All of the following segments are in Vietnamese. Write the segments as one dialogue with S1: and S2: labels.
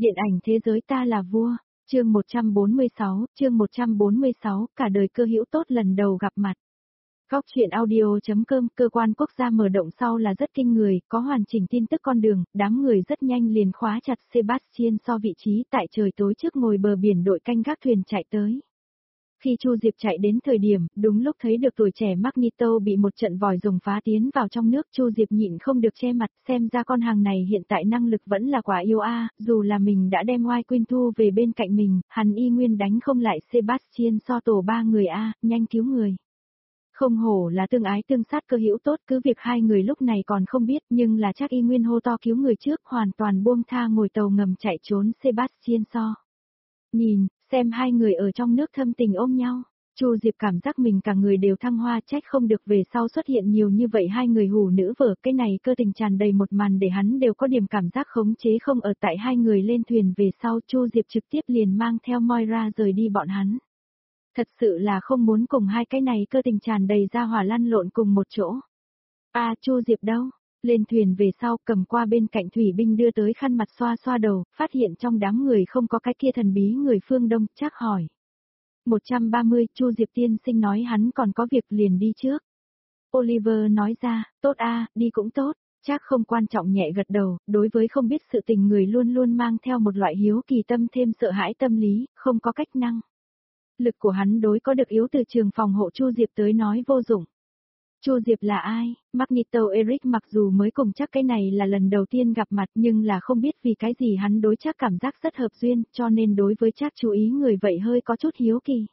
S1: Điện ảnh thế giới ta là vua, chương 146, cả đời cơ hữu tốt lần đầu gặp mặt. Góc truyện audio.com, cơ quan quốc gia mở động sau là rất kinh người, có hoàn chỉnh tin tức con đường, đám người rất nhanh liền khóa chặt Sebastian so vị trí tại trời tối trước ngồi bờ biển đội canh gác thuyền chạy tới. Khi Chu Diệp chạy đến thời điểm, đúng lúc thấy được tuổi trẻ Magneto bị một trận vòi rồng phá tiến vào trong nước, Chu Diệp nhịn không được che mặt, xem ra con hàng này hiện tại năng lực vẫn là quả yêu a, dù là mình đã đem White Queen thu về bên cạnh mình, hắn y nguyên đánh không lại Sebastian so tổ ba người a, nhanh cứu người. Không hổ là tương ái tương sát cơ hữu tốt, cứ việc hai người lúc này còn không biết, nhưng là chắc y nguyên hô to cứu người trước, hoàn toàn buông tha ngồi tàu ngầm chạy trốn Sebastian so. Nhìn, xem hai người ở trong nước thâm tình ôm nhau, Chu Diệp cảm giác mình cả người đều thăng hoa, trách không được về sau xuất hiện nhiều như vậy hai người hủ nữ vợ, cái này cơ tình tràn đầy một màn để hắn đều có điểm cảm giác khống chế không ở. Tại hai người lên thuyền về sau, Chu Diệp trực tiếp liền mang theo Moira rời đi bọn hắn. Thật sự là không muốn cùng hai cái này cơ tình tràn đầy ra hỏa lăn lộn cùng một chỗ. Chu Diệp đâu? Lên thuyền về sau cầm qua bên cạnh thủy binh đưa tới khăn mặt xoa xoa đầu, phát hiện trong đám người không có cái kia thần bí người phương Đông, chắc hỏi. 130, Chu Diệp tiên sinh nói hắn còn có việc liền đi trước. Oliver nói ra, tốt đi cũng tốt, chắc không quan trọng nhẹ gật đầu, đối với không biết sự tình người luôn luôn mang theo một loại hiếu kỳ tâm thêm sợ hãi tâm lý, không có cách năng. Lực của hắn đối có được yếu từ trường phòng hộ Chu Diệp tới nói vô dụng. Chu Diệp là ai? Magneto Eric mặc dù mới cùng chắc cái này là lần đầu tiên gặp mặt nhưng là không biết vì cái gì hắn đối chắc cảm giác rất hợp duyên, cho nên đối với chắc chú ý người vậy hơi có chút hiếu kỳ.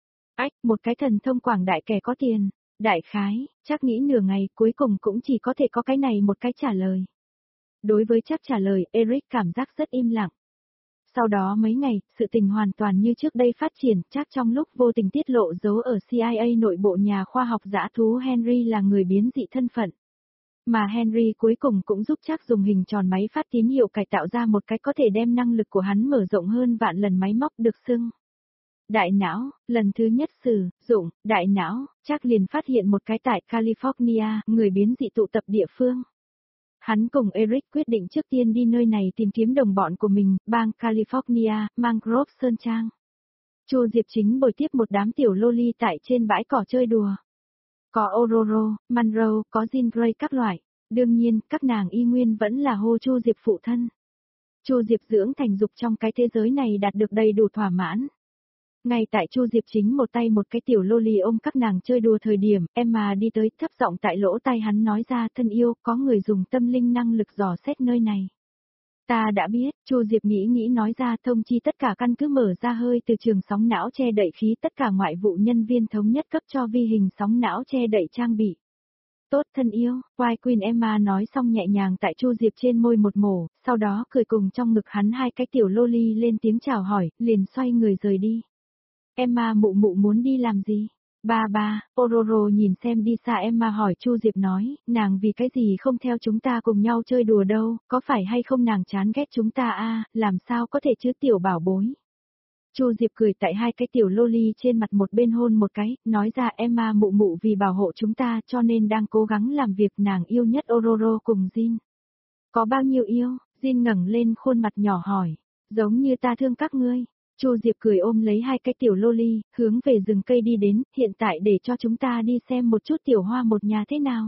S1: Một cái thần thông quảng đại kẻ có tiền, đại khái, chắc nghĩ nửa ngày cuối cùng cũng chỉ có thể có cái này một cái trả lời. Đối với chắc trả lời, Eric cảm giác rất im lặng. Sau đó mấy ngày, sự tình hoàn toàn như trước đây phát triển, chắc trong lúc vô tình tiết lộ giấu ở CIA nội bộ nhà khoa học dã thú Henry là người biến dị thân phận. Mà Henry cuối cùng cũng giúp chắc dùng hình tròn máy phát tín hiệu cải tạo ra một cái có thể đem năng lực của hắn mở rộng hơn vạn lần máy móc được xưng. Đại não, lần thứ nhất sử dụng, đại não, chắc liền phát hiện một cái tại California, người biến dị tụ tập địa phương. Hắn cùng Eric quyết định trước tiên đi nơi này tìm kiếm đồng bọn của mình, bang California, Mangrove Sơn Trang. Chu Diệp chính bồi tiếp một đám tiểu loli tại trên bãi cỏ chơi đùa. Có Aurora, Monroe, có Jean Grey các loại. Đương nhiên, các nàng y nguyên vẫn là hô Chu Diệp phụ thân. Chu Diệp dưỡng thành dục trong cái thế giới này đạt được đầy đủ thỏa mãn. Ngay tại Chu Diệp chính một tay một cái tiểu loli ôm các nàng chơi đùa thời điểm, Emma đi tới thấp giọng tại lỗ tai hắn nói ra, thân yêu, có người dùng tâm linh năng lực dò xét nơi này. Ta đã biết, Chu Diệp nghĩ nói ra, thông chi tất cả căn cứ mở ra hơi từ trường sóng não che đậy khí, tất cả ngoại vụ nhân viên thống nhất cấp cho vi hình sóng não che đậy trang bị. Tốt thân yêu, White Queen Emma nói xong nhẹ nhàng tại Chu Diệp trên môi một mổ, sau đó cười cùng trong ngực hắn hai cái tiểu loli lên tiếng chào hỏi, liền xoay người rời đi. Emma mụ mụ muốn đi làm gì? Ba, Ororo nhìn xem đi xa Emma hỏi Chu Diệp nói, nàng vì cái gì không theo chúng ta cùng nhau chơi đùa đâu, có phải hay không nàng chán ghét chúng ta làm sao có thể chứ tiểu bảo bối. Chu Diệp cười tại hai cái tiểu loli trên mặt một bên hôn một cái, nói ra Emma mụ mụ vì bảo hộ chúng ta cho nên đang cố gắng làm việc, nàng yêu nhất Ororo cùng Jin. Có bao nhiêu yêu? Jin ngẩng lên khuôn mặt nhỏ hỏi, giống như ta thương các ngươi. Chu Diệp cười ôm lấy hai cái tiểu loli, hướng về rừng cây đi đến, hiện tại để cho chúng ta đi xem một chút tiểu hoa một nhà thế nào.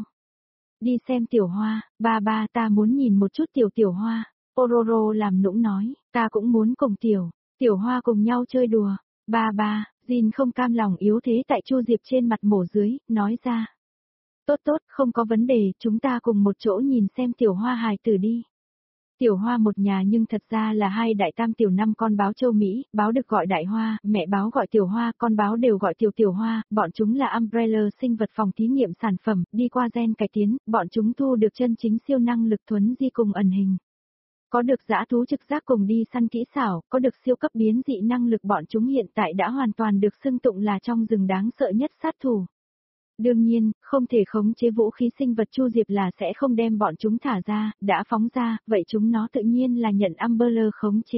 S1: Đi xem tiểu hoa, ba ta muốn nhìn một chút tiểu hoa. Ororo làm nũng nói, ta cũng muốn cùng tiểu hoa cùng nhau chơi đùa. Ba, Jin không cam lòng yếu thế tại Chu Diệp trên mặt mổ dưới, nói ra. Tốt, không có vấn đề, chúng ta cùng một chỗ nhìn xem tiểu hoa hài tử đi. Tiểu hoa một nhà nhưng thật ra là hai đại tam tiểu năm con báo châu Mỹ, báo được gọi đại hoa, mẹ báo gọi tiểu hoa, con báo đều gọi tiểu hoa, bọn chúng là Umbrella sinh vật phòng thí nghiệm sản phẩm, đi qua gen cải tiến, bọn chúng thu được chân chính siêu năng lực thuấn di cùng ẩn hình. Có được dã thú trực giác cùng đi săn kỹ xảo, có được siêu cấp biến dị năng lực, bọn chúng hiện tại đã hoàn toàn được xưng tụng là trong rừng đáng sợ nhất sát thủ. Đương nhiên, không thể khống chế vũ khí sinh vật, Chu Diệp là sẽ không đem bọn chúng thả ra, đã phóng ra, vậy chúng nó tự nhiên là nhận Umbrella khống chế.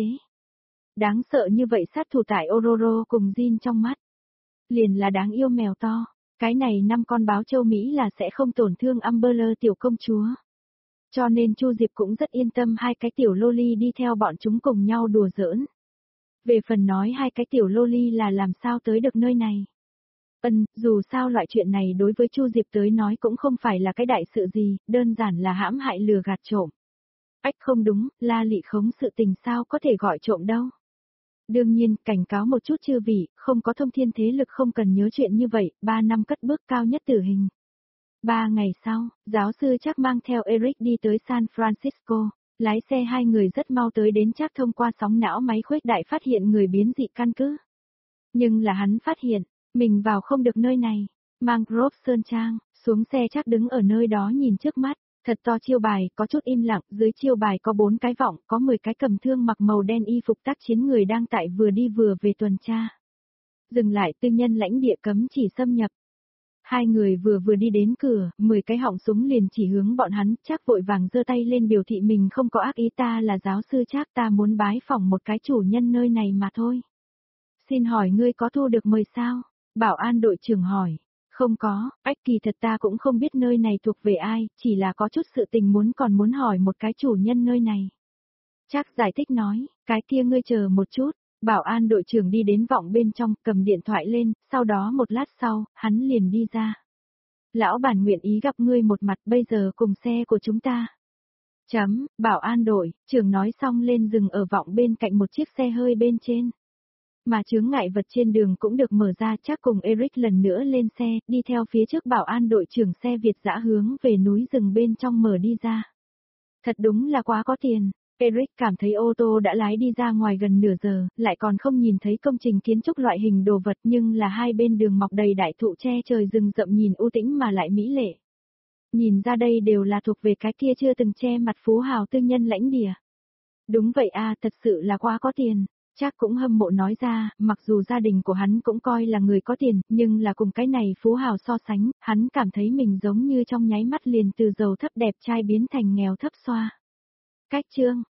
S1: Đáng sợ như vậy sát thủ tại Ororo cùng Jin trong mắt. Liền là đáng yêu mèo to, cái này 5 con báo châu Mỹ là sẽ không tổn thương Umbrella tiểu công chúa. Cho nên Chu Diệp cũng rất yên tâm hai cái tiểu loli đi theo bọn chúng cùng nhau đùa giỡn. Về phần nói hai cái tiểu loli là làm sao tới được nơi này. Dù sao loại chuyện này đối với Chu Diệp tới nói cũng không phải là cái đại sự gì, đơn giản là hãm hại lừa gạt trộm. Ách không đúng, La Lị khống sự tình sao có thể gọi trộm đâu. Đương nhiên, cảnh cáo một chút chư vị, không có thông thiên thế lực không cần nhớ chuyện như vậy, 3 năm cất bước cao nhất tử hình. 3 ngày sau, giáo sư chắc mang theo Eric đi tới San Francisco, lái xe hai người rất mau tới đến chắc thông qua sóng não máy khuếch đại phát hiện người biến dị căn cứ. Nhưng là hắn phát hiện, mình vào không được nơi này, mang Grove Sơn Trang, xuống xe chắc đứng ở nơi đó nhìn trước mắt, thật to chiêu bài, có chút im lặng, dưới chiêu bài có 4 cái vọng, có 10 cái cầm thương mặc màu đen y phục tác chiến người đang tại vừa đi vừa về tuần tra. Dừng lại tư nhân lãnh địa cấm chỉ xâm nhập. Hai người vừa đi đến cửa, 10 cái họng súng liền chỉ hướng bọn hắn, chắc vội vàng giơ tay lên biểu thị mình không có ác ý, ta là giáo sư chắc, ta muốn bái phỏng một cái chủ nhân nơi này mà thôi. Xin hỏi ngươi có thu được mời sao? Bảo an đội trưởng hỏi. Không có, kỳ thật ta cũng không biết nơi này thuộc về ai, chỉ là có chút sự tình muốn hỏi một cái chủ nhân nơi này. Chắc giải thích nói, cái kia ngươi chờ một chút. Bảo an đội trưởng đi đến vọng bên trong, cầm điện thoại lên, sau đó một lát sau, hắn liền đi ra. Lão bản nguyện ý gặp ngươi một mặt, bây giờ cùng xe của chúng ta. Bảo an đội trưởng nói xong lên dừng ở vọng bên cạnh một chiếc xe hơi bên trên. Mà chướng ngại vật trên đường cũng được mở ra, chắc cùng Eric lần nữa lên xe, đi theo phía trước bảo an đội trưởng xe Việt dã hướng về núi rừng bên trong mở đi ra. Thật đúng là quá có tiền. Eric cảm thấy ô tô đã lái đi ra ngoài gần nửa giờ, lại còn không nhìn thấy công trình kiến trúc loại hình đồ vật, nhưng là hai bên đường mọc đầy đại thụ che trời rừng rậm nhìn u tĩnh mà lại mỹ lệ. Nhìn ra đây đều là thuộc về cái kia chưa từng che mặt phú hào tư nhân lãnh địa. Đúng vậy a, thật sự là quá có tiền. Chắc cũng hâm mộ nói ra, mặc dù gia đình của hắn cũng coi là người có tiền, nhưng là cùng cái này phú hào so sánh, hắn cảm thấy mình giống như trong nháy mắt liền từ giàu thấp đẹp trai biến thành nghèo thấp xoa. Cách chương